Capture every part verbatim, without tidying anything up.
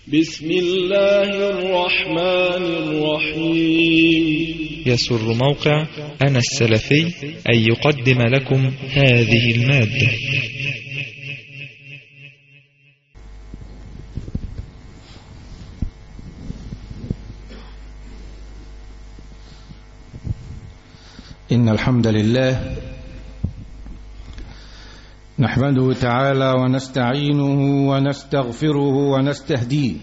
بسم الله الرحمن الرحيم. يسر موقع أنا السلفي أن يقدم لكم هذه المادة. إن الحمد لله نحمده تعالى ونستعينه ونستغفره ونستهديه،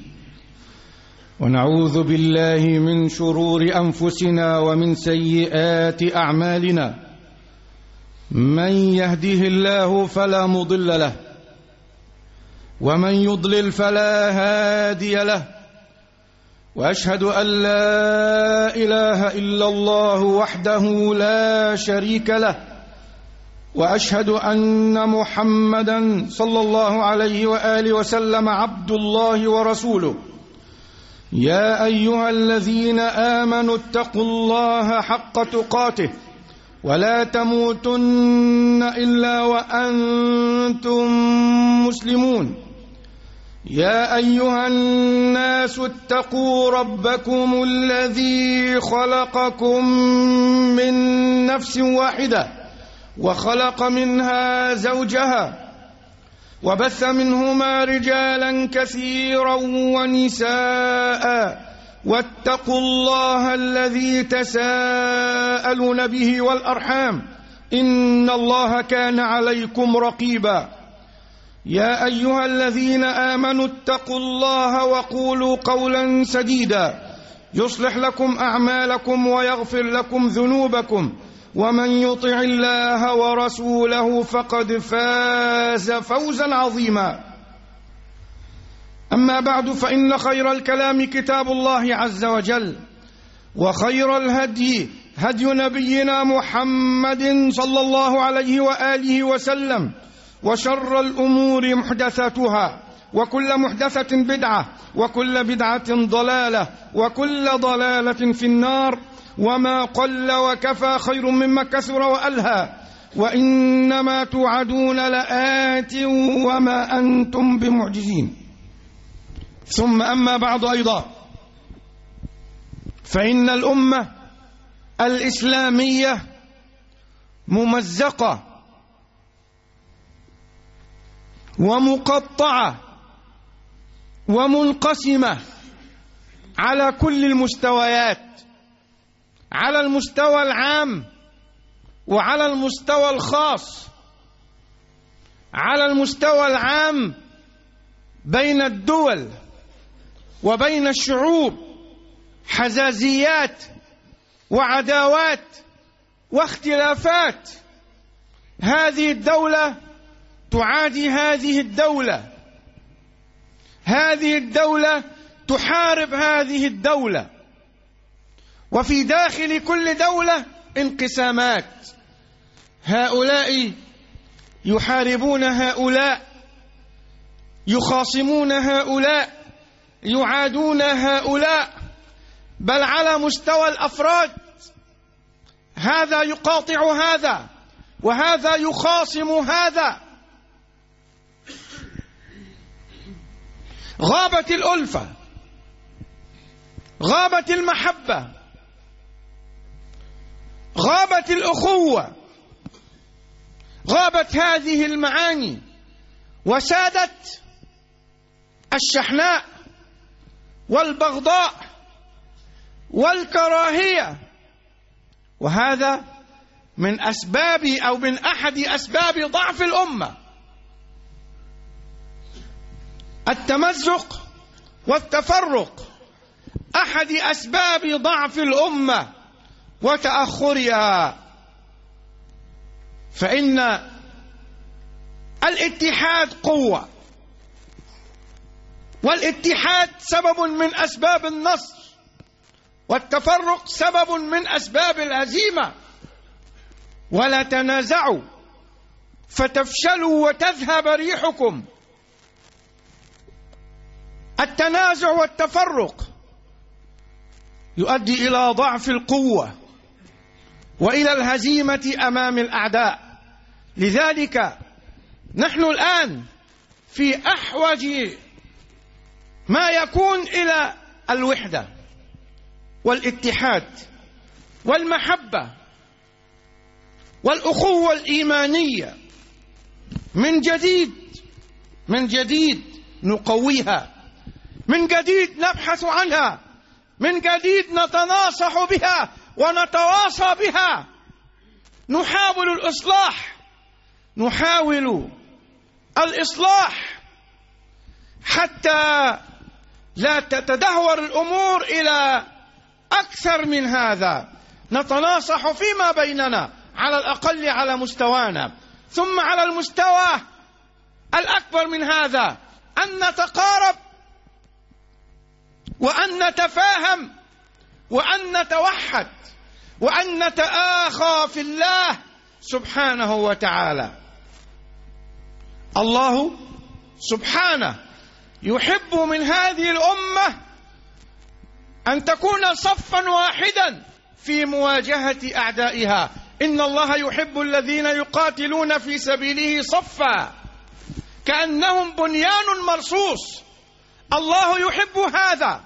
ونعوذ بالله من شرور أنفسنا ومن سيئات أعمالنا. من يهده الله فلا مضل له، ومن يضلل فلا هادي له، وأشهد أن لا إله إلا الله وحده لا شريك له، وأشهد أن محمدا صلى الله عليه وآله وسلم عبد الله ورسوله. يا أيها الذين آمنوا اتقوا الله حق تقاته ولا تموتن إلا وأنتم مسلمون. يا أيها الناس اتقوا ربكم الذي خلقكم من نفس واحدة وخلق منها زوجها وبث منهما رجالا كثيرا ونساء، واتقوا الله الذي تساءلون به والأرحام إن الله كان عليكم رقيبا. يا أيها الذين آمنوا اتقوا الله وقولوا قولا سديدا يصلح لكم أعمالكم ويغفر لكم ذنوبكم، ومن يطع الله ورسوله فقد فاز فوزا عظيما. أما بعد، فإن خير الكلام كتاب الله عز وجل، وخير الهدي هدي نبينا محمد صلى الله عليه وآله وسلم، وشر الأمور محدثاتها، وكل محدثة بدعة، وكل بدعة ضلالة، وكل ضلالة في النار. وما قل وكفى خير مما كثر وألهى، وإنما توعدون لآت وما أنتم بمعجزين. ثم أما بعد أيضا، فإن الأمة الإسلامية ممزقة ومقطعة ومنقسمة على كل المستويات، على المستوى العام وعلى المستوى الخاص. على المستوى العام بين الدول وبين الشعوب حزازيات وعداوات واختلافات، هذه الدولة تعادي هذه الدولة، هذه الدولة تحارب هذه الدولة، وفي داخل كل دولة انقسامات، هؤلاء يحاربون هؤلاء، يخاصمون هؤلاء، يعادون هؤلاء، بل على مستوى الأفراد هذا يقاطع هذا وهذا يخاصم هذا. غابت الألفة، غابت المحبة، غابت الأخوة، غابت هذه المعاني، وسادت الشحناء والبغضاء والكراهية. وهذا من أسباب أو من أحد أسباب ضعف الأمة، التمزق والتفرق أحد أسباب ضعف الأمة وتأخرها. فإن الاتحاد قوة، والاتحاد سبب من أسباب النصر، والتفرق سبب من أسباب الهزيمة. ولا تنازعوا فتفشلوا وتذهب ريحكم. التنازع والتفرق يؤدي إلى ضعف القوة وإلى الهزيمة أمام الأعداء. لذلك نحن الآن في أحوج ما يكون إلى الوحدة والاتحاد والمحبة والأخوة الإيمانية من جديد من جديد نقويها، من جديد نبحث عنها، من جديد نتناصح بها ونتواصى بها، نحاول الإصلاح نحاول الإصلاح حتى لا تتدهور الأمور إلى أكثر من هذا. نتناصح فيما بيننا على الأقل على مستوانا، ثم على المستوى الأكبر من هذا أن نتقارب وأن نتفاهم وأن نتوحد وأن نتآخى في الله سبحانه وتعالى. الله سبحانه يحب من هذه الأمة أن تكون صفا واحدا في مواجهة أعدائها. إن الله يحب الذين يقاتلون في سبيله صفا كأنهم بنيان مرصوص. الله يحب هذا،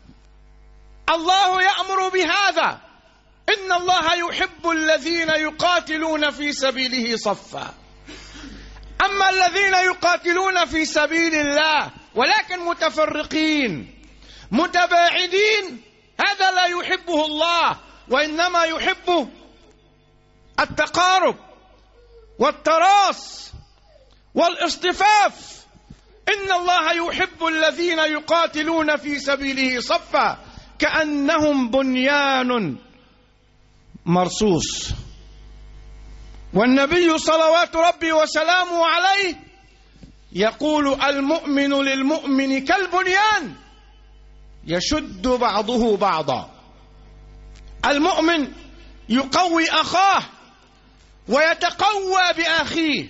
الله يأمر بهذا. إن الله يحب الذين يقاتلون في سبيله صفا. أما الذين يقاتلون في سبيل الله ولكن متفرقين متباعدين، هذا لا يحبه الله، وإنما يحب التقارب والتراص والاصطفاف. إن الله يحب الذين يقاتلون في سبيله صفا كأنهم بنيان مرصوص. والنبي صلوات ربي وسلامه عليه يقول: المؤمن للمؤمن كالبنيان يشد بعضه بعضا. المؤمن يقوي أخاه ويتقوى بأخيه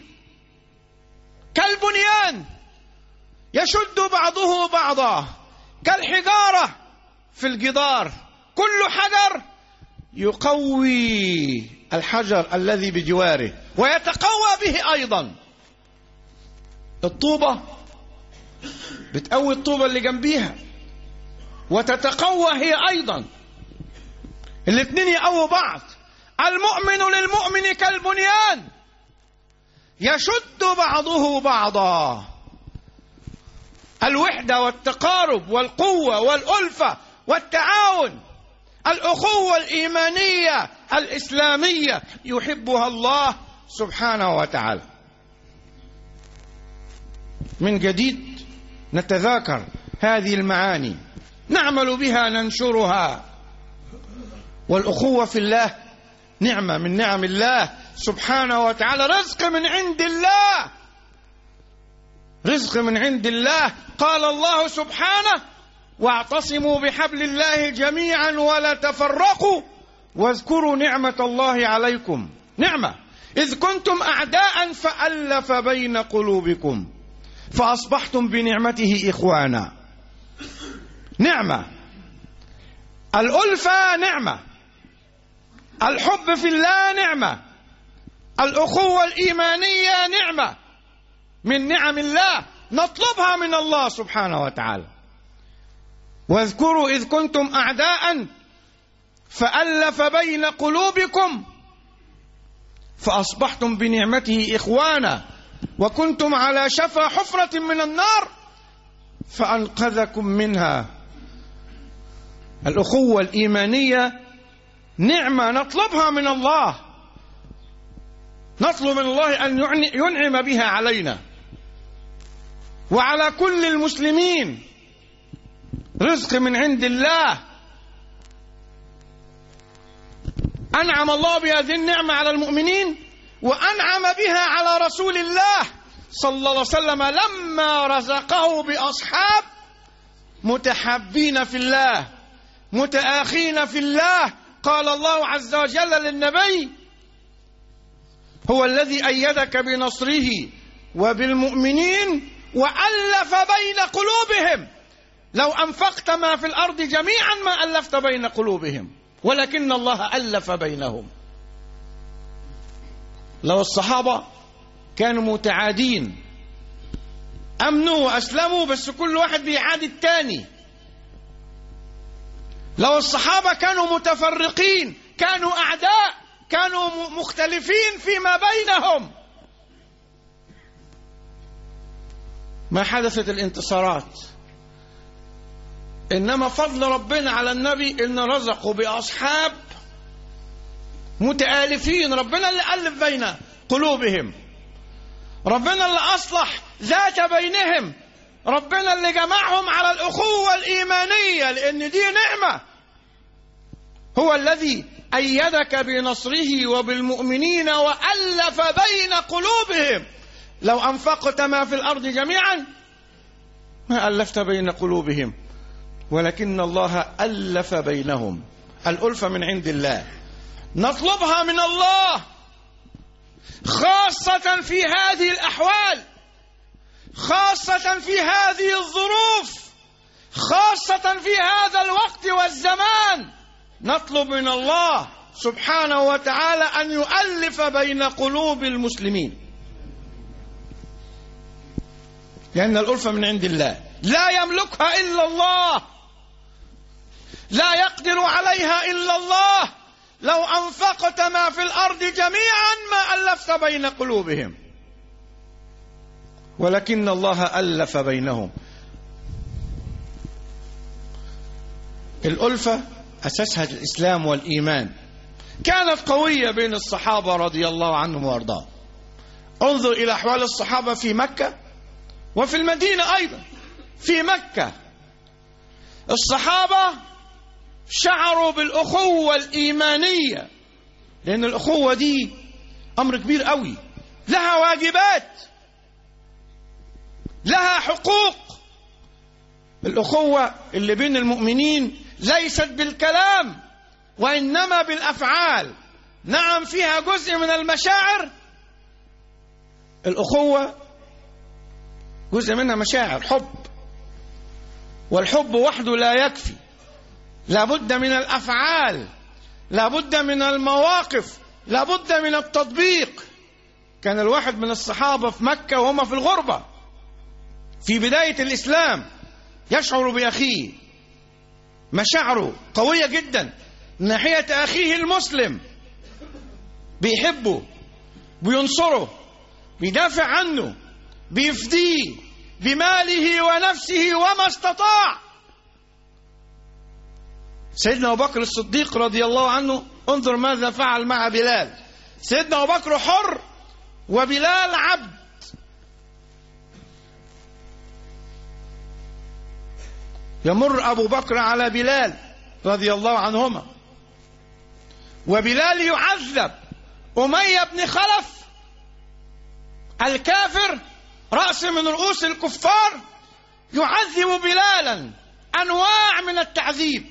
كالبنيان يشد بعضه بعضا، كالحجارة في الجدار، كل حجر يقوي الحجر الذي بجواره ويتقوى به أيضا. الطوبة بتقوي الطوبة اللي جنبيها وتتقوى هي أيضا، الاثنين يقووا بعض. المؤمن للمؤمن كالبنيان يشد بعضه بعضا. الوحدة والتقارب والقوة والألفة والتعاون، الأخوة الإيمانية الإسلامية يحبها الله سبحانه وتعالى. من جديد نتذاكر هذه المعاني، نعمل بها، ننشرها. والأخوة في الله نعمة من نعم الله سبحانه وتعالى، رزق من عند الله، رزق من عند الله. قال الله سبحانه: واعتصموا بحبل الله جميعا ولا تفرقوا واذكروا نعمة الله عليكم. نعمة إذ كنتم أعداء فألف بين قلوبكم فأصبحتم بنعمته إخوانا. نعمة الألفة، نعمة الحب في الله، نعمة الأخوة الإيمانية، نعمة من نعم الله نطلبها من الله سبحانه وتعالى. واذكروا إذ كنتم أعداء فألف بين قلوبكم فأصبحتم بنعمته إخوانا وكنتم على شفا حفرة من النار فأنقذكم منها. الأخوة الإيمانية نعمة نطلبها من الله، نطلب من الله أن ينعم بها علينا وعلى كل المسلمين. رزق من عند الله، أنعم الله بهذه النعمة على المؤمنين وأنعم بها على رسول الله صلى الله عليه وسلم لما رزقه بأصحاب متحابين في الله متآخين في الله. قال الله عز وجل للنبي: هو الذي أيدك بنصره وبالمؤمنين وألف بين قلوبهم لو أنفقت ما في الأرض جميعا ما ألفت بين قلوبهم ولكن الله ألف بينهم. لو الصحابة كانوا متعادين أمنوا وأسلموا، بس كل واحد بيعادي التاني. لو الصحابة كانوا متفرقين، كانوا أعداء، كانوا مختلفين فيما بينهم، ما حدثت الانتصارات. إنما فضل ربنا على النبي إن رزقه بأصحاب متآلفين، ربنا اللي ألف بين قلوبهم، ربنا اللي أصلح ذات بينهم، ربنا اللي جمعهم على الأخوة الإيمانية، لأن دي نعمة. هو الذي أيدك بنصره وبالمؤمنين وألف بين قلوبهم. لو أنفقت ما في الأرض جميعا ما ألفت بين قلوبهم، ولكن الله ألف بينهم. الألفة من عند الله، نطلبها من الله، خاصة في هذه الأحوال، خاصة في هذه الظروف، خاصة في هذا الوقت والزمان. نطلب من الله سبحانه وتعالى أن يؤلف بين قلوب المسلمين، لأن الألفة من عند الله، لا يملكها إلا الله، لا يقدر عليها إلا الله. لو أنفقت ما في الأرض جميعا ما ألفت بين قلوبهم، ولكن الله ألف بينهم. الألفة أساسها الإسلام والإيمان، كانت قوية بين الصحابة رضي الله عنهم وارضاهم. انظر إلى أحوال الصحابة في مكة وفي المدينة أيضا. في مكة الصحابة شعروا بالأخوة الإيمانية، لأن الأخوة دي أمر كبير قوي، لها واجبات، لها حقوق. الأخوة اللي بين المؤمنين ليست بالكلام وإنما بالأفعال. نعم فيها جزء من المشاعر، الأخوة جزء منها مشاعر، حب، والحب وحده لا يكفي، لابد من الأفعال، لابد من المواقف، لابد من التطبيق. كان الواحد من الصحابة في مكة وهم في الغربة في بداية الإسلام يشعر بأخيه، مشاعره قوية جدا ناحية أخيه المسلم، بيحبه، بينصره، بيدافع عنه، بيفديه بماله ونفسه وما استطاع. سيدنا أبو بكر الصديق رضي الله عنه، انظر ماذا فعل مع بلال. سيدنا أبو بكر حر وبلال عبد. يمر أبو بكر على بلال رضي الله عنهما وبلال يعذب. أمية بن خلف الكافر، رأس من رؤوس الكفار، يعذب بلالا أنواع من التعذيب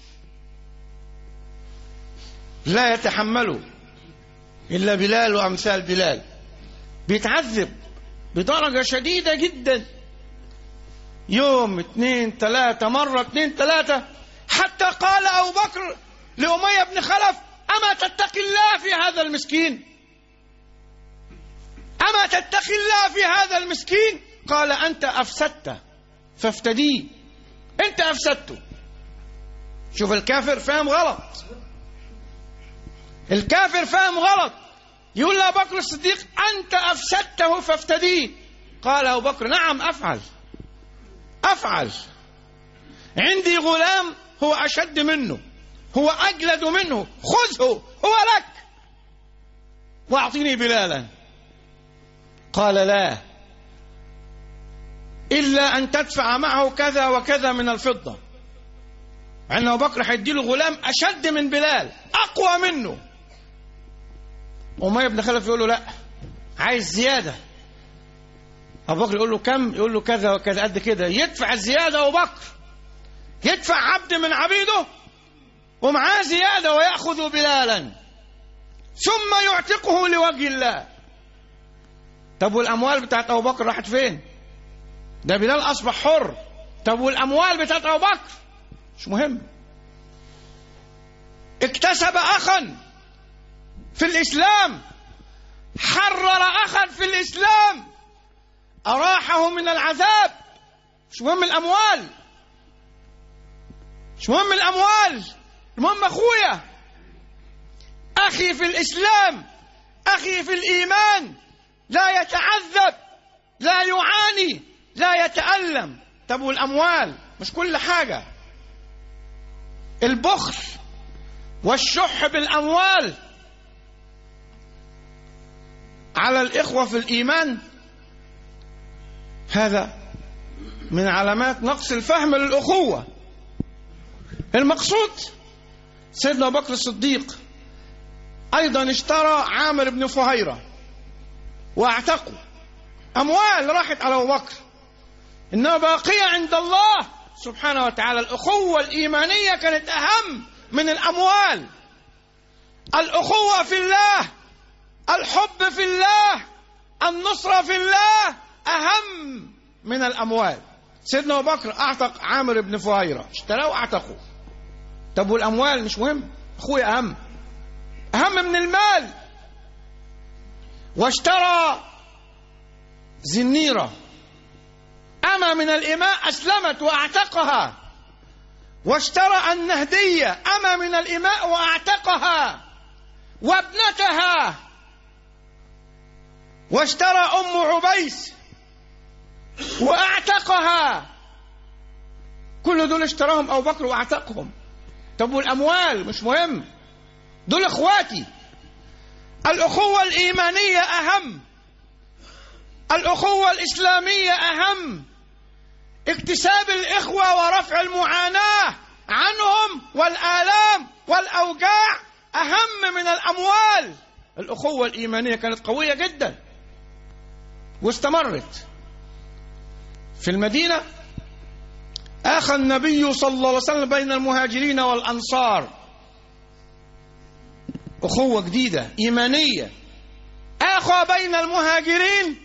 لا يتحمله إلا بلال وأمثال بلال. بيتعذب بدرجة شديدة جدا، يوم اثنين ثلاثة، مرة اثنين ثلاثة، حتى قال أبو بكر لأمية بن خلف: أما تتقي الله في هذا المسكين؟ أما تتقي الله في هذا المسكين؟ قال: أنت أفسدته فافتديه، أنت أفسدته. شوف الكافر فاهم غلط، الكافر فاهم غلط، يقول لأبو بكر الصديق: أنت أفسدته فافتديه. قال أبو بكر: نعم أفعل أفعل، عندي غلام هو أشد منه، هو أجلد منه، خذه هو لك وأعطيني بلالا. قال: لا، إلا أن تدفع معه كذا وكذا من الفضة. عن أبو بكر هيديله غلام أشد من بلال، أقوى منه. أمية بن خلف يقول له: لا، عايز زيادة. أبو بكر يقول له: كم؟ يقول له: كذا وكذا، قد كده. يدفع الزيادة أبو بكر، يدفع عبد من عبيده ومعاه زيادة ويأخذ بلالا ثم يعتقه لوجه الله. طب والأموال بتاعت أبو بكر راحت فين؟ ده بلال أصبح حر. طب والأموال بتاعت أبو بكر مش مهم. اكتسب أخا في الإسلام، حرر أخا في الإسلام، أراحه من العذاب. مش مهم الأموال، مش مهم الأموال، المهم أخويا، أخي في الإسلام، أخي في الإيمان، لا يتعذب، لا يعاني، لا يتألم. طب والأموال مش كل حاجة. البخل والشح بالأموال على الإخوة في الإيمان هذا من علامات نقص الفهم للأخوة. المقصود سيدنا أبو بكر الصديق أيضا اشترى عامر بن فهيرة واعتقه. أموال راحت على أبو بكر إنها باقية عند الله سبحانه وتعالى. الأخوة الإيمانية كانت أهم من الأموال. الأخوة في الله، الحب في الله، النصرة في الله أهم من الأموال. سيدنا أبو بكر أعتق عامر بن فهيرة، اشتراه وأعتقه. طب والأموال مش مهم، أخويا أهم، أهم من المال. واشترى زنيرة أما من الإماء أسلمت وأعتقها. واشترى النهدية أما من الإماء وأعتقها وابنتها. واشترى أم عبيس وأعتقها. كل دول اشتراهم أبو بكر وأعتقهم. طب والأموال مش مهم، دول إخواتي. الأخوة الإيمانية أهم، الأخوة الإسلامية أهم. اكتساب الإخوة ورفع المعاناة عنهم والآلام والأوجاع أهم من الأموال. الأخوة الإيمانية كانت قوية جدا واستمرت. في المدينة آخى النبي صلى الله عليه وسلم بين المهاجرين والأنصار، أخوة جديدة إيمانية. آخى بين المهاجرين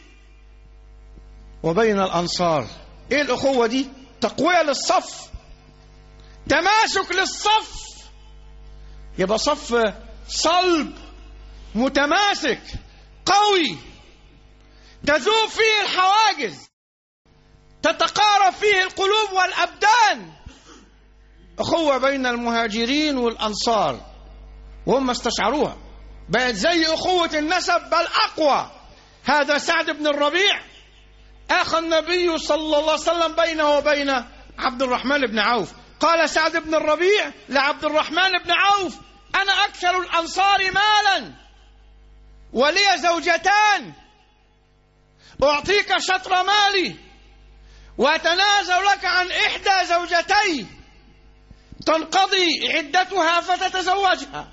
وبين الأنصار. إيه الأخوة دي؟ تقوية للصف، تماسك للصف، يبقى صف صلب متماسك قوي، تذوب فيه الحواجز، تتقارب فيه القلوب والأبدان. أخوة بين المهاجرين والأنصار وهم استشعروها، بقت زي أخوة النسب بل أقوى. هذا سعد بن الربيع آخى النبي صلى الله عليه وسلم بينه وبين عبد الرحمن بن عوف. قال سعد بن الربيع لعبد الرحمن بن عوف: أنا أكثر الأنصار مالا ولي زوجتان، أعطيك شطر مالي وأتنازل لك عن إحدى زوجتي تنقضي عدتها فتتزوجها.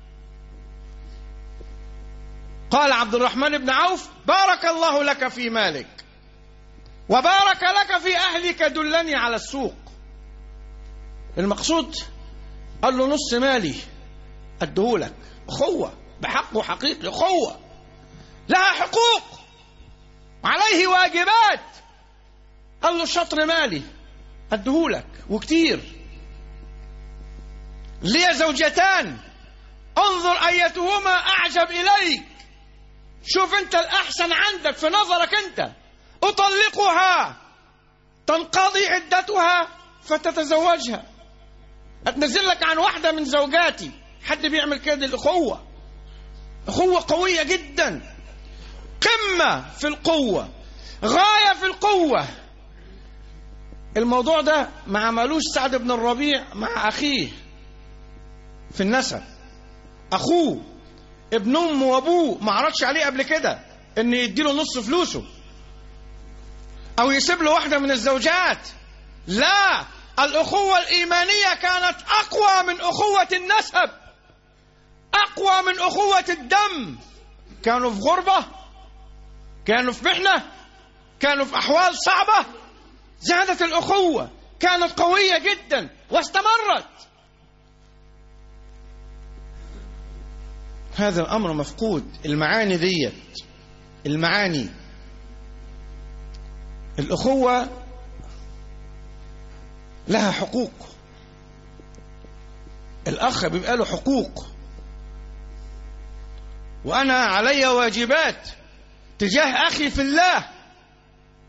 قال عبد الرحمن بن عوف: بارك الله لك في مالك وبارك لك في أهلك، دلني على السوق. المقصود قال له: نص مالي أدهولك. أخوة بحق وحقيقي، أخوة لها حقوق وعليه واجبات. قال له: شطر مالي أدهولك وكتير. لي زوجتان، انظر أيتهما أعجب إليك، شوف أنت الأحسن عندك في نظرك أنت، أطلقها تنقضي عدتها فتتزوجها، أتنزل لك عن واحدة من زوجاتي. حد بيعمل كده؟ الأخوة أخوة قوية جدا، قمة في القوة، غاية في القوة. الموضوع ده ما عملوش سعد بن الربيع مع أخيه في النسب. أخوه ابن أمه وأبوه ما عرضش عليه قبل كده إن يديله نص فلوسه أو يسيب له واحدة من الزوجات. لا، الأخوة الإيمانية كانت أقوى من أخوة النسب، أقوى من أخوة الدم. كانوا في غربة، كانوا في محنة، كانوا في أحوال صعبة، زادت الأخوة، كانت قوية جدا واستمرت. هذا الأمر مفقود. المعاني ديت، المعاني الأخوة لها حقوق. الأخ بيبقى له حقوق، وأنا علي واجبات تجاه أخي في الله.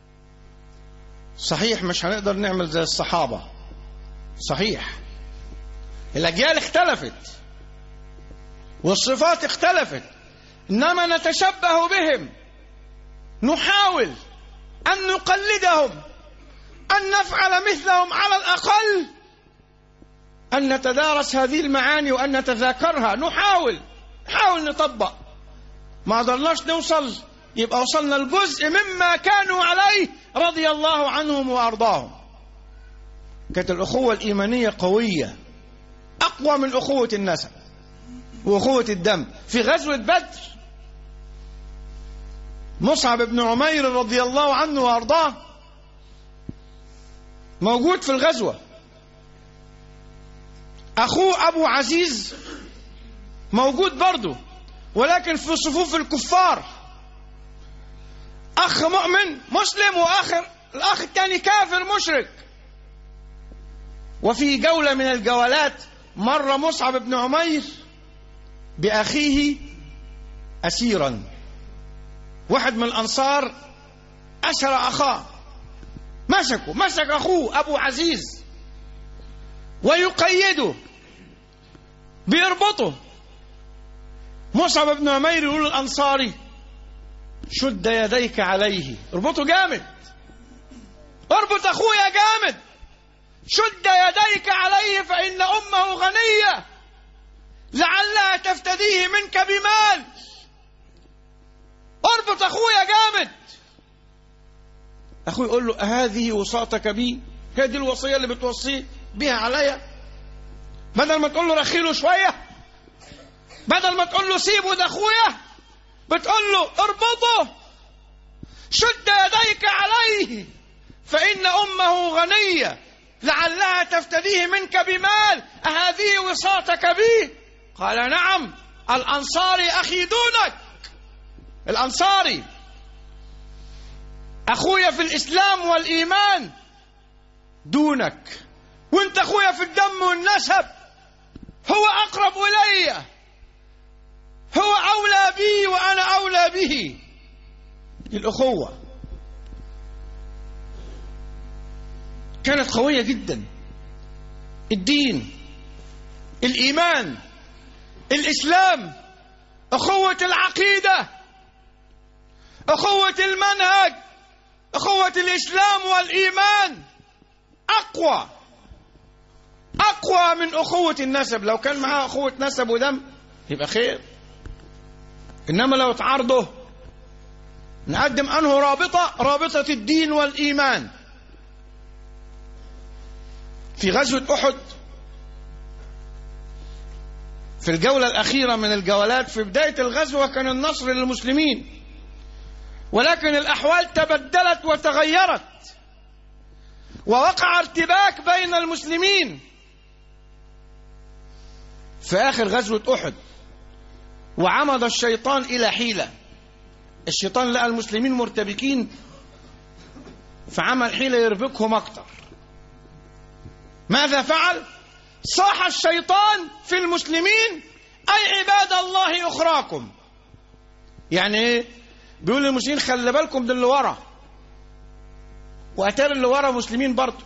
صحيح مش هنقدر نعمل زي الصحابة، صحيح الأجيال اختلفت والصفات اختلفت، إنما نتشبه بهم، نحاول أن نقلدهم، أن نفعل مثلهم، على الأقل أن نتدارس هذه المعاني وأن نتذاكرها، نحاول نحاول نطبق. ما قدرناش نوصل، يبقى وصلنا الجزء مما كانوا عليه رضي الله عنهم وأرضاهم. كانت الأخوة الإيمانية قوية، أقوى من أخوة النسب وأخوة الدم. في غزوة بدر مصعب بن عمير رضي الله عنه وأرضاه موجود في الغزوة، أخوه أبو عزيز موجود برضه، ولكن في صفوف الكفار، أخ مؤمن مسلم وآخر الأخ الثاني كافر مشرك. وفي جولة من الجولات مر مصعب بن عمير بأخيه أسيرا، واحد من الأنصار أسر أخاه، مسكه مسك أخوه أبو عزيز ويقيده بيربطه. مصعب بن عمير يقول الأنصاري شد يديك عليه، اربطه جامد، اربط أخويا جامد، شد يديك عليه فإن أمه غنية لعلها تفتديه منك بمال، اربط أخويا جامد. أخوي يقول له هذه وصاتك بي، هي دي الوصية اللي بتوصيه بها عليا؟ بدل ما تقول له رخيله شوية، بدل ما تقول له سيبه ده أخويا، بتقول له اربطه، شد يديك عليه فإن أمه غنية لعلها تفتديه منك بمال، أهذه وصاتك بي؟ قال نعم، الأنصاري أخي دونك، الأنصاري أخويا في الإسلام والإيمان دونك، وانت أخويا في الدم والنسب، هو أقرب إلي، هو أولى بي وأنا أولى به. الأخوة كانت قوية جدا، الدين، الإيمان، الإسلام، أخوة العقيدة، أخوة المنهج، أخوة الإسلام والإيمان أقوى أقوى من أخوة النسب. لو كان معها أخوة نسب ودم يبقى خير، إنما لو تعارضوا نقدم أنه رابطة، رابطة الدين والإيمان. في غزوة أحد في الجولة الأخيرة من الجولات، في بداية الغزوة كان النصر للمسلمين، ولكن الأحوال تبدلت وتغيرت ووقع ارتباك بين المسلمين. في آخر غزوة أحد وعمد الشيطان إلى حيلة، الشيطان لقى المسلمين مرتبكين فعمل حيلة يربكهم أكتر. ماذا فعل؟ صاح الشيطان في المسلمين أي عباد الله أخراكم. يعني إيه؟ بيقول للمسلمين خلي بالكم من اللي ورا، وأتار اللي ورا مسلمين برضه.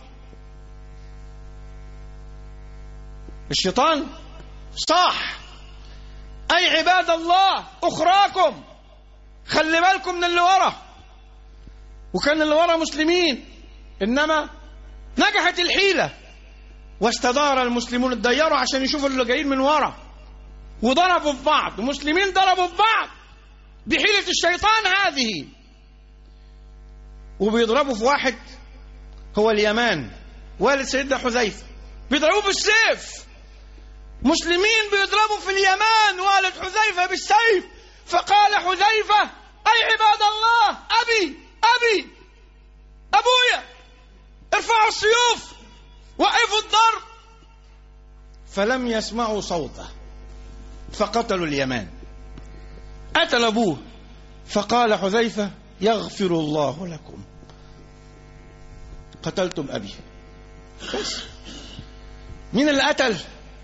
الشيطان صاح أي عباد الله أخراكم، خلي بالكم من اللي ورا. وكان اللي ورا مسلمين، إنما نجحت الحيلة واستدار المسلمون، اتضيروا عشان يشوفوا اللي جايين من ورا، وضربوا في بعض، ومسلمين ضربوا في بعض بحيلة الشيطان هذه. وبيضربوا في واحد هو اليمان والد سيدنا حذيفة، بيضربوه بالسيف. مسلمين بيضربوا في اليمان والد حذيفة بالسيف. فقال حذيفة أي عباد الله، أبي أبي أبويا، ارفعوا السيوف، وقفوا الضرب. فلم يسمعوا صوته فقتلوا اليمان. قتل أبوه. فقال حذيفة يغفر الله لكم، قتلتم أبي. بس مين اللي قتل؟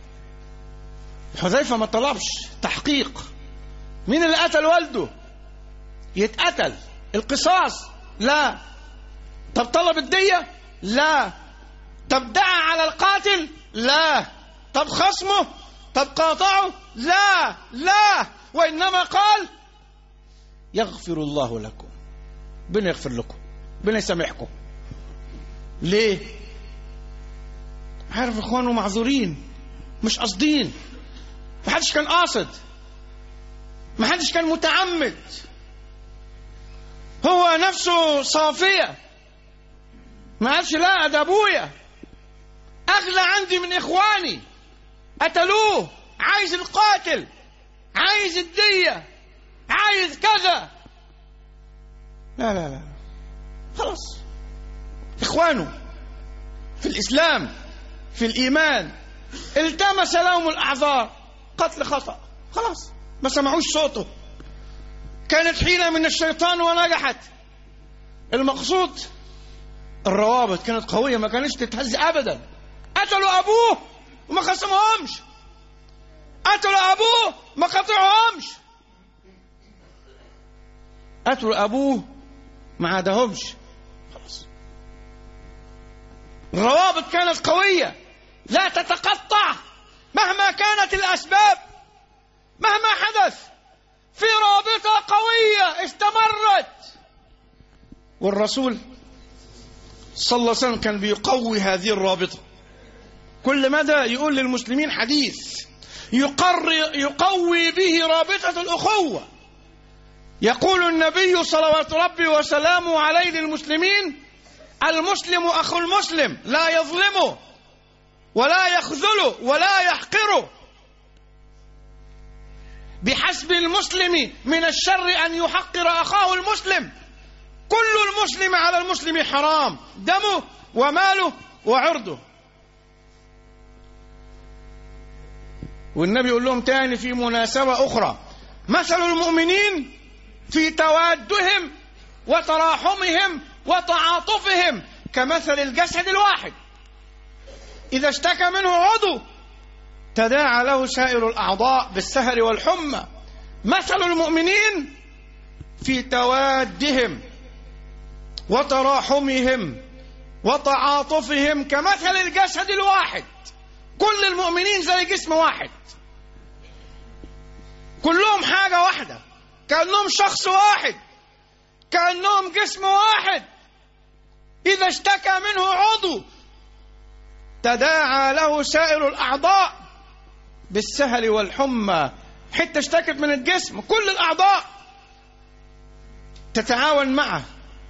حذيفة ما طلبش تحقيق. مين اللي قتل والده؟ يتقتل القصاص؟ لا، طب طلب الدية؟ لا. طب دعا على القاتل؟ لا. طب خصمه؟ طب قاطعه؟ لا لا، وإنما قال يغفر الله لكم، ربنا يغفر لكم، ربنا يسامحكم. ليه؟ عارف اخوانه معذورين، مش قاصدين، ما حدش كان قاصد، ما حدش كان متعمد، هو نفسه صافية، ما قالش لا ده ابويا اغلى عندي من اخواني، قتلوه، عايز القاتل، عايز الدية، عايز كذا. لا لا لا، خلاص اخوانه في الاسلام في الايمان التمس لهم الاعذار، قتل خطأ، خلاص ما سمعوش صوته، كانت حيلة من الشيطان ونجحت. المقصود الروابط كانت قوية، ما كانتش تتهز ابدا. قتلوا ابوه وما خصمهمش، قتلوا ابوه ما قطعهمش، قتلوا ابوه ما عادهمش، خلاص. الروابط كانت قوية لا تتقطع مهما كانت الاسباب، مهما حدث، في رابطة قوية استمرت. والرسول صلى الله عليه وسلم كان بيقوي هذه الرابطة، كل مدى يقول للمسلمين حديث يقر يقوي به رابطة الأخوة. يقول النبي صلوات ربي وسلامه عليه للمسلمين: المسلم أخو المسلم، لا يظلمه ولا يخذله ولا يحقره، بحسب المسلم من الشر أن يحقر أخاه المسلم، كل المسلم على المسلم حرام، دمه وماله وعرضه. والنبي يقول لهم تاني في مناسبة أخرى: مثل المؤمنين في توادهم وتراحمهم وتعاطفهم كمثل الجسد الواحد، إذا اشتكى منه عضو تداعى له سائر الأعضاء بالسهر والحمى. مثل المؤمنين في توادهم وتراحمهم وتعاطفهم كمثل الجسد الواحد، كل المؤمنين زي جسم واحد، كلهم حاجة واحدة، كأنهم شخص واحد، كأنهم جسم واحد. إذا اشتكى منه عضو تداعى له سائر الأعضاء بالسهر والحمى. حتى اشتكت من الجسم، كل الأعضاء تتعاون معه.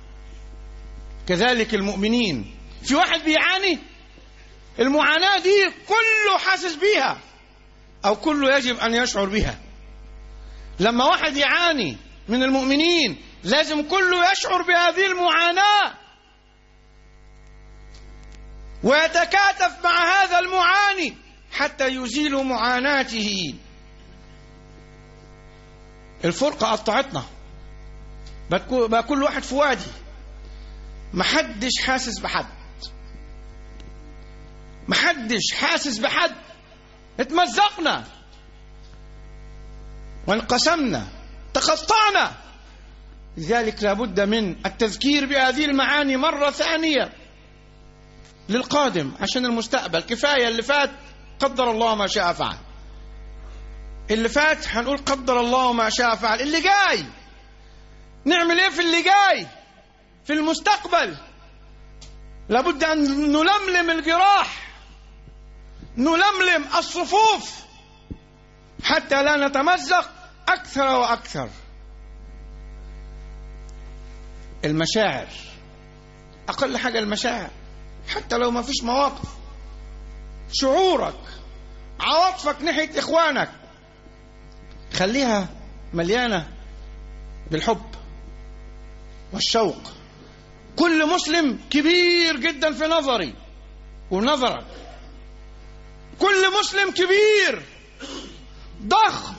كذلك المؤمنين، في واحد بيعاني، المعاناة دي كله حاسس بيها أو كله يجب أن يشعر بها. لما واحد يعاني من المؤمنين لازم كله يشعر بهذه المعاناة ويتكاتف مع هذا المعاني حتى يزيل معاناته. الفرقة قطعتنا، بقى كل واحد في وادي، محدش حاسس بحد، محدش حاسس بحد، اتمزقنا وانقسمنا، تقطعنا. لذلك لابد من التذكير بهذه المعاني مرة ثانية للقادم عشان المستقبل. كفاية اللي فات، قدر الله ما شاء فعل. اللي فات هنقول قدر الله ما شاء فعل. اللي جاي نعمل ايه في اللي جاي في المستقبل؟ لابد أن نلملم الجراح، نلملم الصفوف حتى لا نتمزق أكثر وأكثر. المشاعر، أقل حاجة المشاعر، حتى لو ما فيش مواقف، شعورك، عواطفك ناحية إخوانك خليها مليانة بالحب والشوق. كل مسلم كبير جدا في نظري ونظرك، كل مسلم كبير ضخم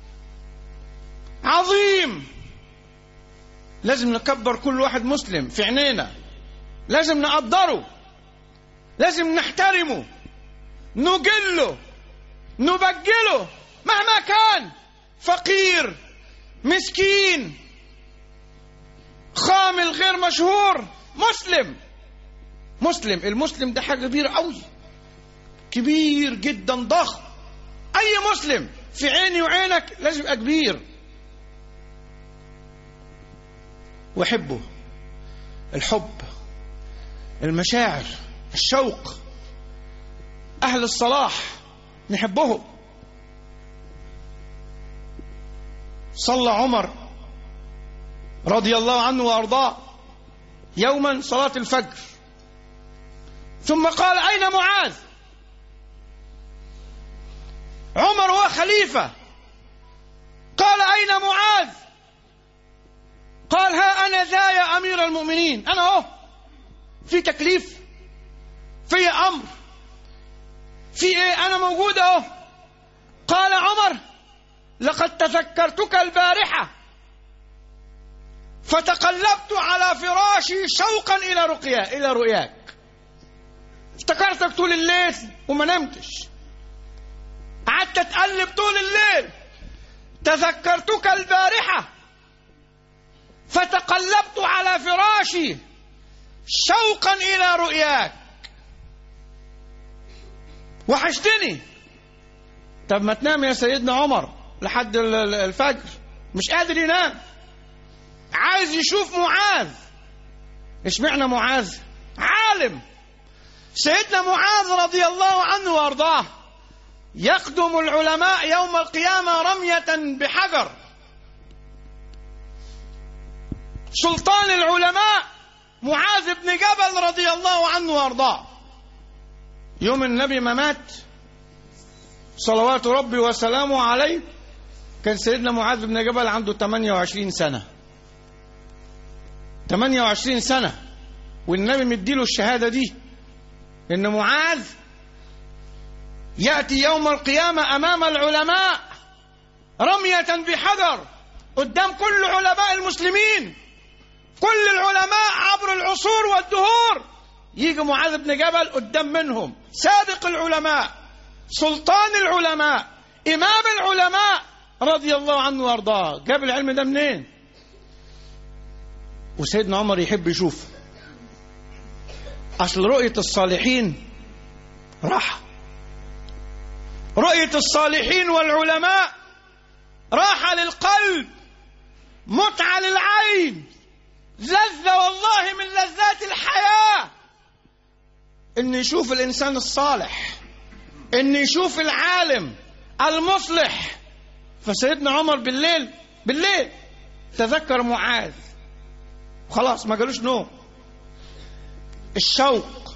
عظيم، لازم نكبر كل واحد مسلم في عينينا، لازم نقدره، لازم نحترمه، نجله، نبجله مهما كان، فقير، مسكين، خامل، غير مشهور، مسلم. مسلم، المسلم ده حاجة كبيرة قوي، كبير جدا ضخم. أي مسلم في عيني وعينك لازم يبقى كبير. وحبه، الحب، المشاعر، الشوق، أهل الصلاح نحبهم. صلى عمر رضي الله عنه وأرضاه يوما صلاة الفجر، ثم قال: أين معاذ؟ عمر هو خليفة، قال: أين معاذ؟ قال: ها أنا ذا يا أمير المؤمنين، أنا أهو، في تكليف، في أمر، في إيه، أنا موجود أهو. قال عمر: لقد تذكرتك البارحة فتقلبت على فراشي شوقا إلى رؤياك إلى رؤياك افتكرتك طول الليل وما نمتش، قعدت أتقلب طول الليل. تذكرتك البارحة فتقلبت على فراشي شوقا إلى رؤياك. وحشتني. طب ما تنام يا سيدنا عمر لحد الفجر، مش قادر ينام، عايز يشوف معاذ. اشمعنى معاذ؟ عالم. سيدنا معاذ رضي الله عنه وارضاه يقدم العلماء يوم القيامة رمية بحجر. سلطان العلماء معاذ بن جبل رضي الله عنه وارضاه. يوم النبي ما مات صلوات ربي وسلامه عليه كان سيدنا معاذ بن جبل عنده ثمانية وعشرين سنة. ثمانية وعشرين سنة، والنبي مديله الشهادة دي إن معاذ يأتي يوم القيامة أمام العلماء رمية بحجر قدام كل علماء المسلمين، كل العلماء عبر العصور والدهور. يجي معاذ بن جبل قدام منهم، سابق العلماء، سلطان العلماء، إمام العلماء رضي الله عنه وارضاه. جاب العلم ده منين؟ وسيدنا عمر يحب يشوف. أصل رؤية الصالحين راحة، رؤية الصالحين والعلماء راحة للقلب، متعة للعين، لذة والله من لذات الحياة. إن يشوف الإنسان الصالح، إن يشوف العالم المصلح. فسيدنا عمر بالليل بالليل تذكر معاذ، خلاص ما قالوش نوم. الشوق،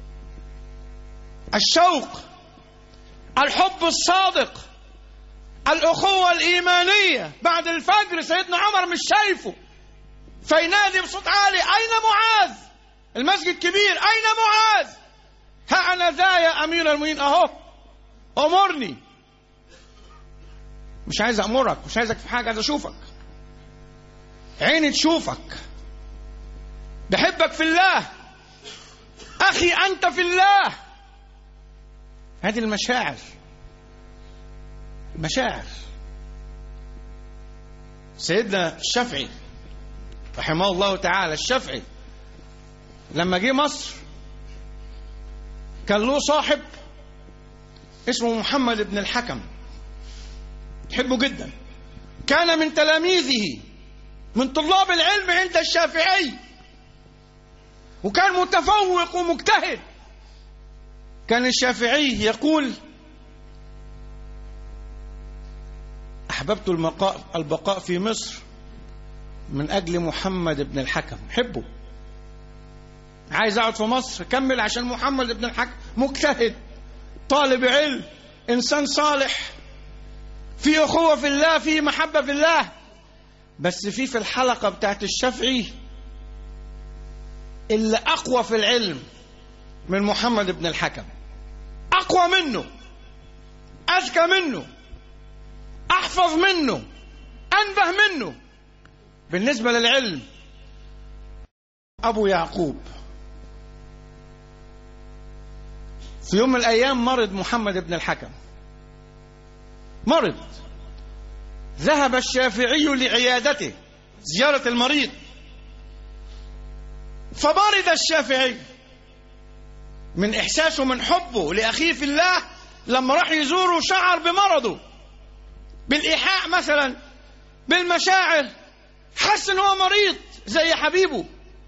الشوق، الحب الصادق، الأخوة الإيمانية. بعد الفجر سيدنا عمر مش شايفه، فينادي بصوت عالي: أين معاذ؟ المسجد كبير، أين معاذ؟ ها أنا ذا يا أمير المؤمنين، أهو، أمرني. مش عايز أمرك، مش عايزك في حاجة، عايز أشوفك، عيني تشوفك، بحبك في الله، أخي أنت في الله. هذه المشاعر، مشاعر. سيدنا الشافعي رحمه الله تعالى، الشافعي لما جه مصر كان له صاحب اسمه محمد بن الحكم، يحبه جدا، كان من تلاميذه، من طلاب العلم عند الشافعي، وكان متفوق ومجتهد. كان الشافعي يقول: أحببت البقاء في مصر من أجل محمد بن الحكم، حبه، عايز أقعد في مصر كمل عشان محمد بن الحكم، مجتهد، طالب علم، إنسان صالح، في أخوة في الله، في محبة في الله. بس في في الحلقة بتاعت الشافعي اللي أقوى في العلم من محمد بن الحكم، أقوى منه، أذكى منه، أحفظ منه، أنبه منه بالنسبة للعلم، أبو يعقوب. في يوم من الأيام مرض محمد بن الحكم، مرض، ذهب الشافعي لعيادته، زيارة المريض، فمرض الشافعي من إحساسه من حبه لأخيه في الله، لما راح يزوره شعر بمرضه، بالإيحاء مثلا، بالمشاعر، حس إن هو مريض زي حبيبه.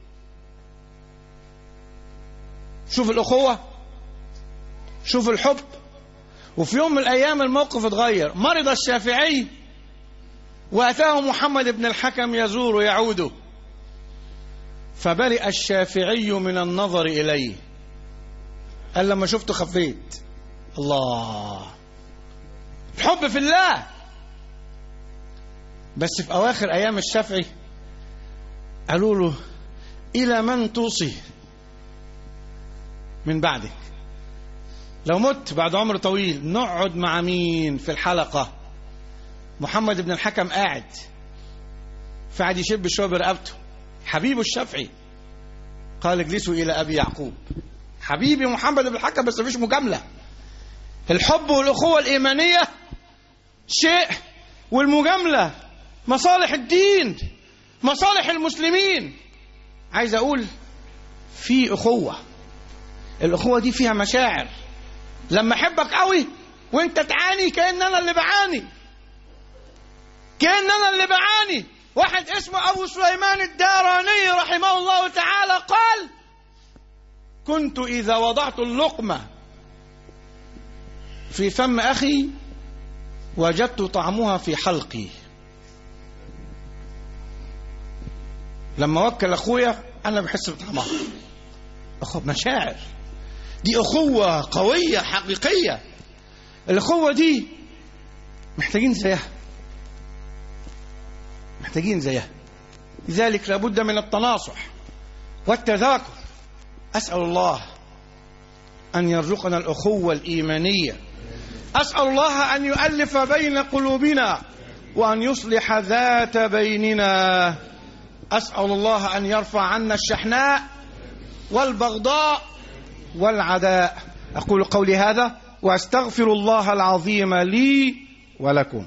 شوف الأخوة، شوف الحب. وفي يوم من الأيام الموقف اتغير، مرض الشافعي وأتاه محمد بن الحكم يزور يعوده، فبرئ الشافعي من النظر إليه. قال لما شفته خفيت. الله، الحب في الله. بس في أواخر أيام الشافعي قالوا له: إلى من توصي من بعدك؟ لو مت بعد عمر طويل نقعد مع مين في الحلقة؟ محمد بن الحكم قاعد، فقعد يشب شوية برقبته، حبيبه الشافعي. قال: اجلسوا إلى أبي يعقوب. حبيبي محمد بن الحكم، بس مفيش مجاملة. الحب والأخوة الإيمانية شيء، والمجاملة مصالح الدين، مصالح المسلمين. عايز أقول في أخوة، الأخوة دي فيها مشاعر. لما أحبك قوي وانت تعاني كأن أنا اللي بعاني، كأن أنا اللي بعاني. واحد اسمه أبو سليمان الداراني رحمه الله تعالى قال: كنت إذا وضعت اللقمة في فم أخي وجدت طعمها في حلقي. لما وكل أخويا أنا بحس بطعمها. أخوة مشاعر، دي أخوة قوية حقيقية. الأخوة دي محتاجين زيها، محتاجين زيها. لذلك لابد من التناصح والتذاكر. أسأل الله أن يرزقنا الأخوة الإيمانية. أسأل الله أن يؤلف بين قلوبنا وأن يصلح ذات بيننا. أسأل الله أن يرفع عنا الشحناء والبغضاء والعداء. أقول قولي هذا وأستغفر الله العظيم لي ولكم.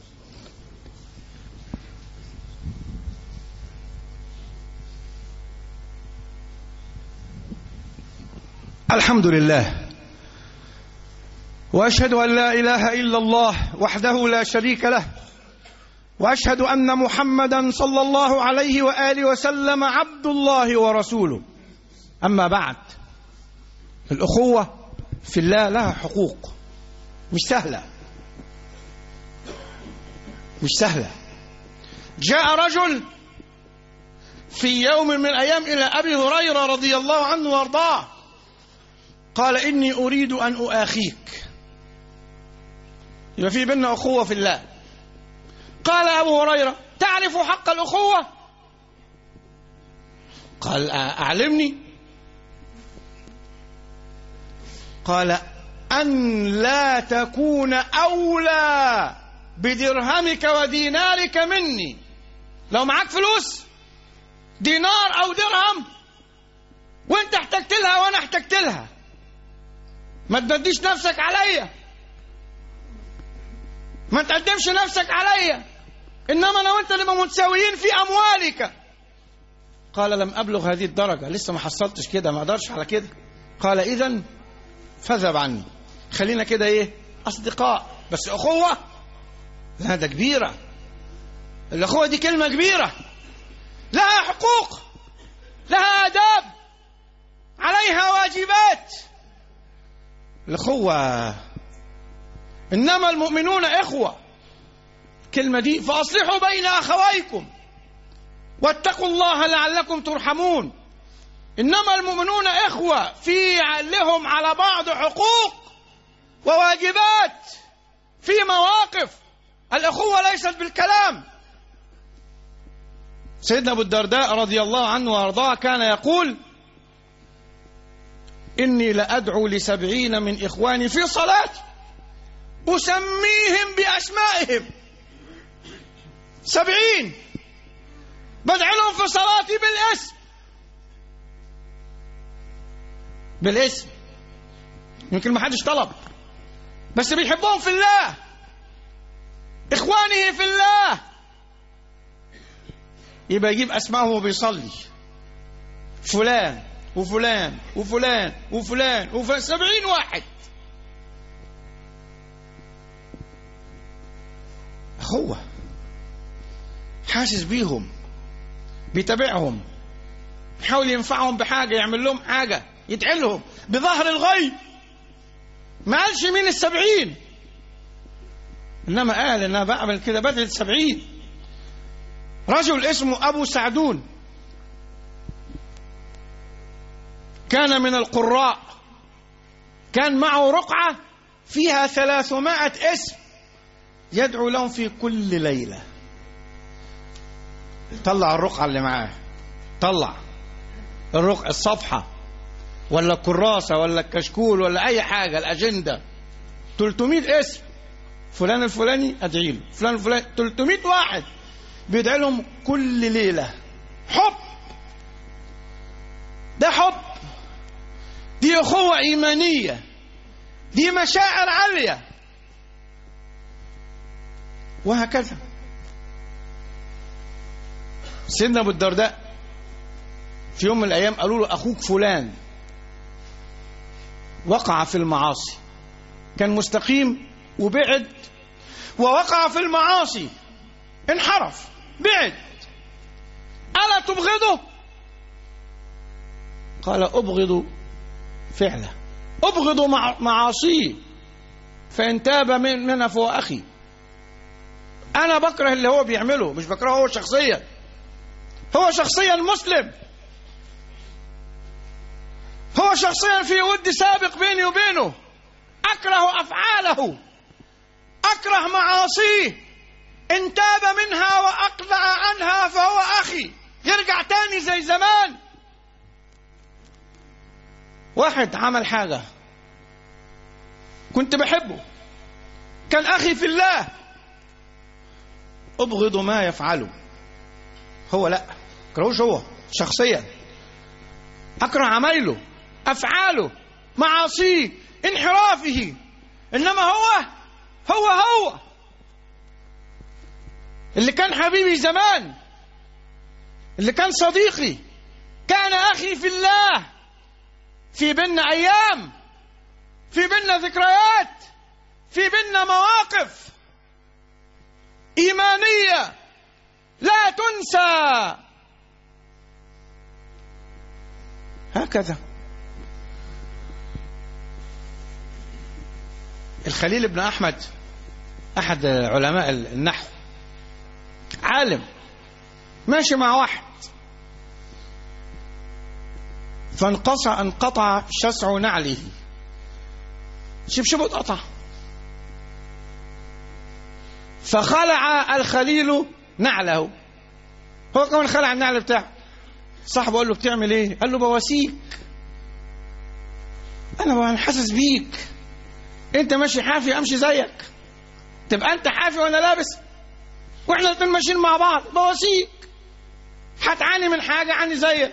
الحمد لله، وأشهد أن لا إله إلا الله وحده لا شريك له، وأشهد أن محمدا صلى الله عليه وآله وسلم عبد الله ورسوله. أما بعد، الأخوة في الله لها حقوق مش سهلة، مش سهلة. جاء رجل في يوم من الأيام إلى أبي هريرة رضي الله عنه وارضاه، قال: إني أريد أن أؤاخيك. يبقى في بيننا أخوة في الله. قال أبو هريرة: تعرف حق الأخوة؟ قال: أعلمني. قال: أن لا تكون أولى بدرهمك ودينارك مني. لو معاك فلوس دينار أو درهم وانت احتجت لها وانا احتجت لها، ما تبديش نفسك عليا، ما تقدمش نفسك عليا، إنما أنا وانت نبقى متساويين في أموالك. قال: لم أبلغ هذه الدرجة، لسه ما حصلتش كده، ما أقدرش على كده. قال: إذن فذهب عني، خلينا كده إيه، أصدقاء، بس أخوة لا، ده كبيرة. الأخوة دي كلمة كبيرة، لها حقوق، لها آداب، عليها واجبات. الأخوة إنما المؤمنون إخوة، الكلمة دي فأصلحوا بين أخويكم واتقوا الله لعلكم ترحمون. إنما المؤمنون إخوة، في لهم على بعض حقوق وواجبات، في مواقف. الأخوة ليست بالكلام. سيدنا أبو الدرداء رضي الله عنه وأرضاه كان يقول: إني لأدعو لسبعين من إخواني في صلاتي أسميهم بأسمائهم. سبعين بدعي لهم في صلاتي بالاسم، بالاسم. يمكن ما حدش طلب، بس بيحبهم في الله، إخوانه في الله. يبقى يجيب أسمائهم وبيصلي. فلان وفلان وفلان وفلان وفلان سبعين واحد. أخوة، حاسس بيهم، بيتابعهم، بيحاول ينفعهم بحاجة، يعمل لهم حاجة، يدعي لهم بظهر الغيب. ما قالش مين السبعين، إنما قال إن أنا بعمل كده بدعي السبعين. رجل اسمه أبو سعدون كان من القراء، كان معه رقعة فيها ثلاثمائة اسم يدعو لهم في كل ليلة. طلع الرقعة اللي معاه، طلع الرقعة، الصفحة ولا الكراسة ولا الكشكول ولا أي حاجة، الأجندة، ثلاثمائة اسم، فلان الفلاني أدعي له، فلان الفلاني، ثلاثمائة واحد بيدعي لهم كل ليلة. حب، ده حب، دي أخوة إيمانية، دي مشاعر عالية. وهكذا سيدنا أبو الدرداء في يوم من الأيام قالوا له أخوك فلان وقع في المعاصي، كان مستقيم وبعد ووقع في المعاصي، انحرف، بعد، ألا تبغضه؟ قال أبغض فعله، أبغض معاصيه، فإن تاب منها فهو أخي. أنا بكره اللي هو بيعمله، مش بكره هو شخصيا، هو شخصيا مسلم، هو شخصيا في ود سابق بيني وبينه، أكره أفعاله، أكره معاصيه، إن تاب منها وأقلع عنها فهو أخي، يرجع تاني زي زمان. واحد عمل حاجة كنت بحبه، كان أخي في الله، أبغض ما يفعله، هو لا أكرهوش، هو شخصيا أكره عمايله، أفعاله، معاصيه، انحرافه، إنما هو هو هو اللي كان حبيبي زمان، اللي كان صديقي، كان أخي في الله، في بيننا أيام، في بيننا ذكريات، في بيننا مواقف إيمانية لا تنسى. هكذا الخليل بن أحمد أحد علماء النحو، عالم ماشي مع واحد، فانقطع انقطع شسع نعله، شبشبه اتقطع، فخلع الخليل نعله، هو كمان خلع النعل بتاعه. صاحبه قال له بتعمل ايه؟ قال له بواسيك، انا حاسس بيك، انت ماشي حافي امشي زيك، تبقى انت حافي وانا لابس، واحنا الاثنين ماشيين مع بعض، بواسيك، هتعاني من حاجه عني زيك،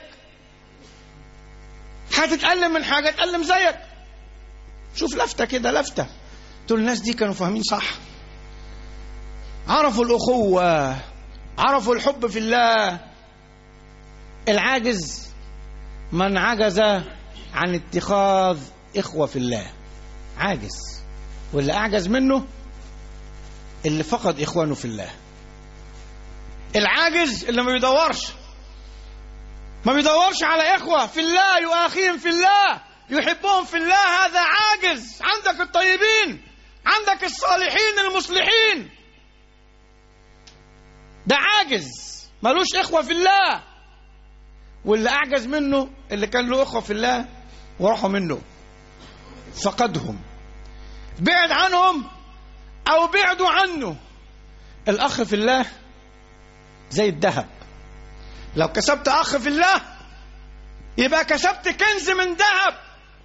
هتتألم من حاجه اتألم زيك. شوف لفته كده، لفته دول الناس دي كانوا فاهمين صح، عرفوا الأخوة، عرفوا الحب في الله. العاجز من عجز عن اتخاذ إخوة في الله، عاجز، واللي أعجز منه اللي فقد إخوانه في الله. العاجز اللي ما بيدورش ما بيدورش على إخوة في الله يؤاخيهم في الله يحبهم في الله، هذا عاجز. عندك الطيبين، عندك الصالحين المصلحين، ده عاجز ملوش إخوة في الله. واللي أعجز منه اللي كان له إخوة في الله وراحوا منه، فقدهم، بعد عنهم أو بعدوا عنه. الأخ في الله زي الذهب، لو كسبت أخ في الله يبقى كسبت كنز من ذهب.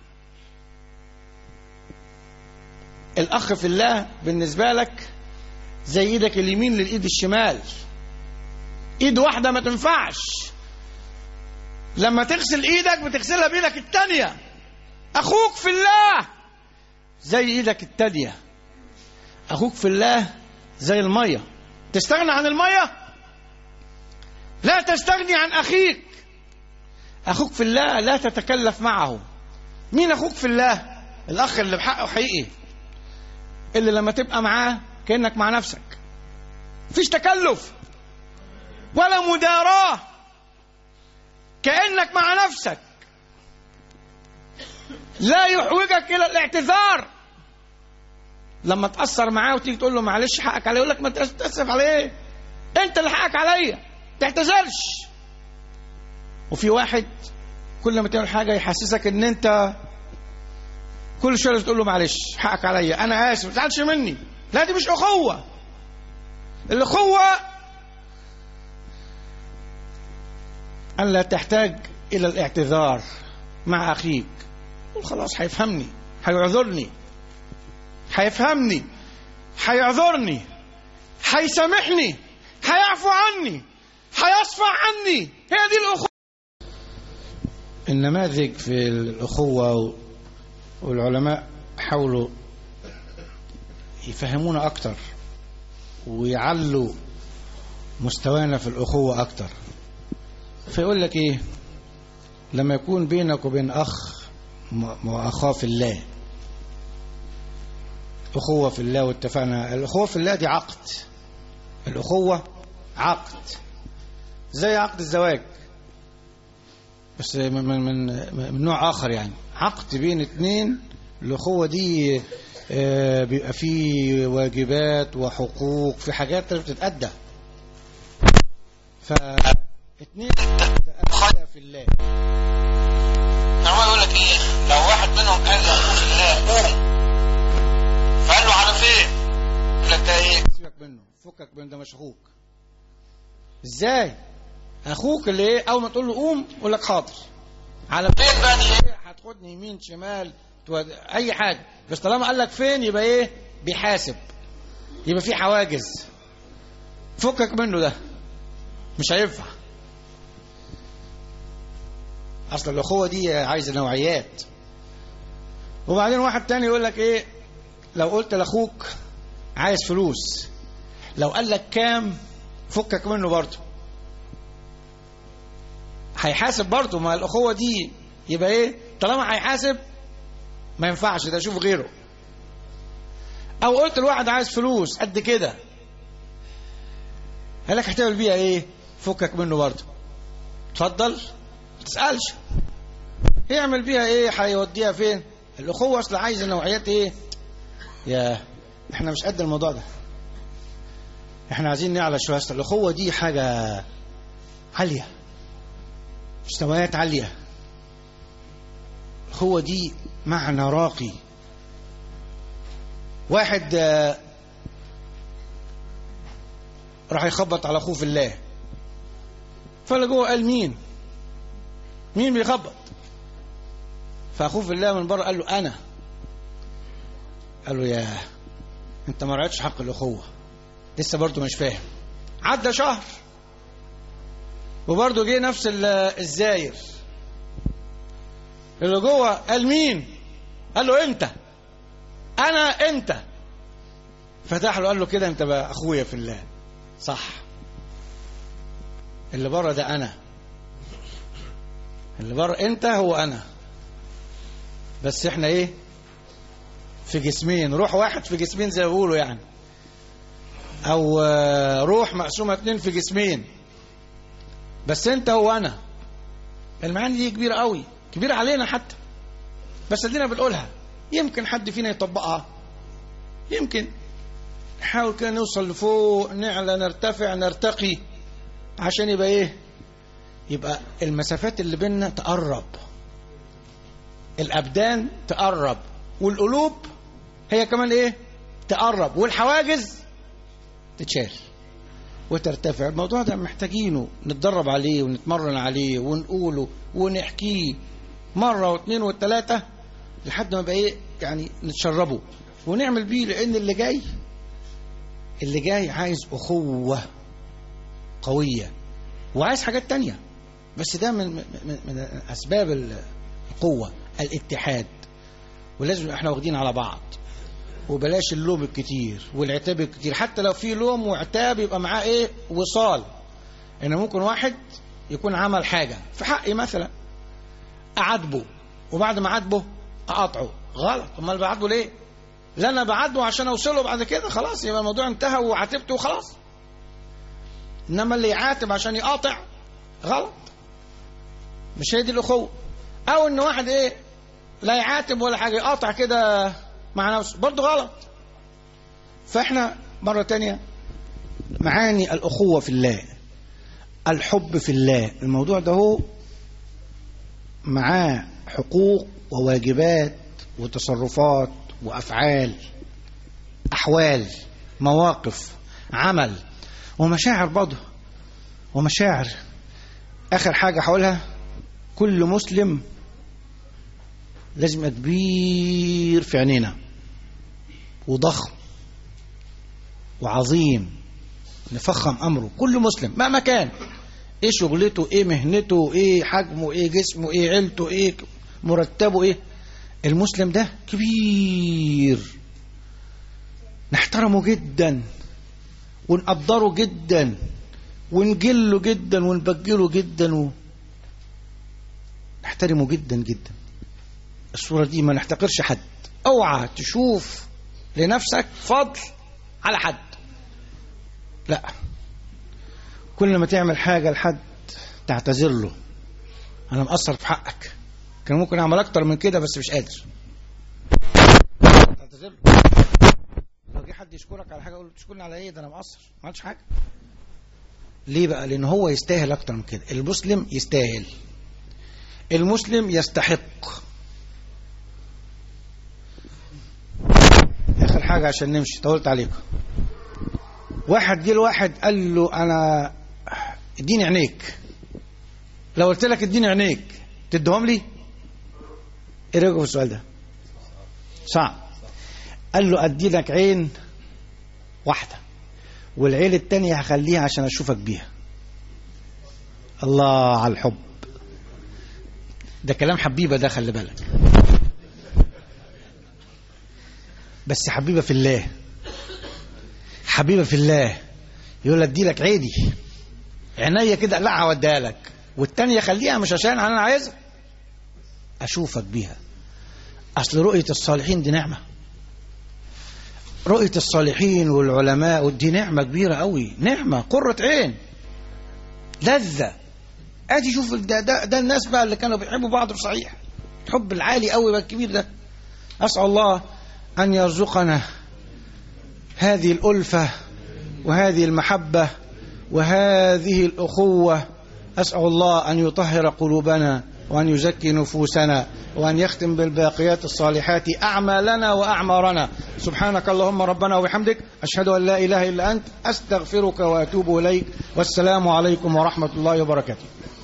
الأخ في الله بالنسبة لك زي إيدك اليمين للإيد الشمال، إيد واحدة ما تنفعش، لما تغسل إيدك بتغسلها بإيدك التانية. أخوك في الله زي إيدك التانية، أخوك في الله زي المية. تستغنى عن المية؟ لا تستغني عن أخيك. أخوك في الله لا تتكلف معه. مين أخوك في الله؟ الأخ اللي بحقه حقيقي، اللي لما تبقى معاه كأنك مع نفسك، مفيش تكلف ولا مداراة، كأنك مع نفسك، لا يحوجك إلى الاعتذار. لما تأثر معاه وتيجي تقول له معلش حقك عليه، يقول لك ما تأسف عليه، أنت اللي حقك عليا، تعتذرش. وفي واحد كل ما تعمل حاجة يحسسك إن أنت كل شوية تقول له معلش حقك عليا، أنا آسف، ما تزعلش مني. لا، دي مش أخوة. الأخوة أن لا تحتاج إلى الاعتذار مع أخيك. قل خلاص هيفهمني، هيعذرني، هيفهمني، هيعذرني، هيسامحني، هيعفو عني، هيصفع عني. هي دي الأخوة. النماذج في الأخوة والعلماء حاولوا يفهمونا أكتر ويعلوا مستوانا في الأخوة أكتر. فيقول لك إيه؟ لما يكون بينك وبين أخ وأخاه في الله، أخوة في الله، واتفقنا الأخوة في الله دي عقد. الأخوة عقد زي عقد الزواج، بس من, من, من نوع آخر، يعني عقد بين اتنين. الأخوة دي بيبقى فيه واجبات وحقوق، في حاجات بتتأدى. فاتنين تتأدى في الله. هو يقول لك ايه؟ لو واحد منهم قال لاخوه في الله قوم، فقال له على فين؟ يقول لك ده ايه؟ سيبك منه، فكك من ده، مش اخوك. ازاي؟ اخوك اللي ايه؟ اول ما تقول له قوم يقول لك حاضر. على فين بقى؟ ايه؟ هتاخدني يمين شمال اي حاجه، بس طالما قال لك فين يبقى ايه؟ بيحاسب، يبقى في حواجز. فكك منه، ده مش هينفع. اصل الاخوه دي عايزه نوعيات. وبعدين واحد تاني يقول لك ايه؟ لو قلت لاخوك عايز فلوس، لو قال لك كام فكك منه برضه، هيحاسب برضه. ما الاخوه دي يبقى ايه؟ طالما هيحاسب ما ينفعش، ده شوف غيره. او قلت الواحد عايز فلوس قد كده، قال لك هتعمل بيها ايه؟ فكك منه برضه، اتفضل، ما تسالش يعمل بيها ايه، هيوديها فين. الاخوه اصل عايزه نوعيات ايه؟ يا احنا مش قد الموضوع ده، احنا عايزين نعلى شويه. اصل الاخوه دي حاجه عاليه، مستويات عاليه. الاخوه دي معنى راقي. واحد راح يخبط على اخوه في الله، فاللي جوه قال مين؟ مين بيخبط؟ فاخوه في الله من بره قال له انا. قال له يا انت ما رعيتش حق الاخوه، لسه برضه مش فاهم. عدى شهر وبرضه جه نفس الزاير. اللي جوه قال مين؟ قال له انت، انا انت. فتح له قال له كده انت بقى اخويا في الله، صح. اللي بره ده انا، اللي بره انت هو انا، بس احنا ايه؟ في جسمين، روح واحد في جسمين زي ما بيقولوا يعني، او روح مقسومه اتنين في جسمين، بس انت هو انا. المعاني دي كبيره قوي، كبيره علينا حتى، بس ادينا بنقولها. يمكن حد فينا يطبقها، يمكن نحاول كده نوصل لفوق، نعلى، نرتفع، نرتقي، عشان يبقى ايه؟ يبقى المسافات اللي بيننا تقرب، الابدان تقرب، والقلوب هي كمان ايه؟ تقرب، والحواجز تتشال وترتفع. الموضوع ده محتاجينه نتدرب عليه ونتمرن عليه ونقوله ونحكيه مرة واثنين والثلاثة لحد ما بقى ايه؟ يعني نتشربه ونعمل بيه. لان اللي جاي اللي جاي عايز اخوة قوية، وعايز حاجات تانية، بس ده من, من, من اسباب القوة الاتحاد. ولازم احنا واخدين على بعض، وبلاش اللوم الكتير والعتاب الكتير. حتى لو في لوم وعتاب يبقى معاه ايه؟ وصال. ان ممكن واحد يكون عمل حاجة في حقي مثلا أعاتبه وبعد ما أعاتبه أقاطعه، غلط. أمال بعاتبه ليه؟ لا أنا بعاتبه عشان أوصله بعد كده خلاص يبقى الموضوع انتهى وعاتبته وخلاص. إنما اللي يعاتب عشان يقاطع غلط، مش هي دي الأخوة. أو إن واحد إيه لا يعاتب ولا حاجة يقاطع كده مع نفسه برضه غلط. فإحنا مرة تانية معاني الأخوة في الله، الحب في الله، الموضوع ده هو معاه حقوق وواجبات وتصرفات وأفعال، أحوال، مواقف، عمل، ومشاعر برضه ومشاعر. آخر حاجة هقولها، كل مسلم لازم يبقى كبير في عينينا وضخم وعظيم، نفخم أمره. كل مسلم مهما كان، إيه شغلته، إيه مهنته، إيه حجمه، إيه جسمه، إيه عيلته، إيه مرتبه، إيه، المسلم ده كبير، نحترمه جدا ونقدره جدا ونجله جدا ونبجله جدا ونحترمه جدا جدا. الصورة دي ما نحتقرش حد. اوعى تشوف لنفسك فضل على حد، لا. كل ما تعمل حاجة لحد تعتذر له، انا مقصر في حقك، كان ممكن اعمل اكتر من كده بس مش قادر، تعتذر له. لو جه حد يشكرك على حاجة اقول له تشكرني على ايه؟ ده انا مقصر ما عملتش حاجة. ليه بقى؟ لان هو يستاهل اكتر من كده. المسلم يستاهل، المسلم يستحق. اخر حاجة عشان نمشي، طولت عليكم. واحد جه لواحد قال له انا اديني عينيك، لو قلت لك اديني عينيك تديهم لي؟ ايه رايكم في السؤال ده؟ صعب. قال له ادي لك عين واحدة والعين التانية هخليها عشان اشوفك بيها. الله على الحب ده، كلام حبيبة ده، خلي بالك، بس حبيبة في الله، حبيبة في الله. يقول ادي لك عيني، عينيا كده لا هوديها لك، والتانية خليها مش عشان انا عايزها، اشوفك بيها. اصل رؤية الصالحين دي نعمة، رؤية الصالحين والعلماء دي نعمة كبيرة قوي، نعمة، قرة عين، لذة. ادي شوف ده, ده, ده الناس بقى اللي كانوا بيحبوا بعض بصحيح، الحب العالي قوي بقى الكبير ده. اسأل الله ان يرزقنا هذه الألفة وهذه المحبة وهذه الأخوة. أسأل الله أن يطهر قلوبنا وأن يزكي نفوسنا وأن يختم بالباقيات الصالحات أعمالنا وأعمارنا. سبحانك اللهم ربنا وبحمدك، أشهد أن لا إله إلا أنت، أستغفرك وأتوب إليك، والسلام عليكم ورحمة الله وبركاته.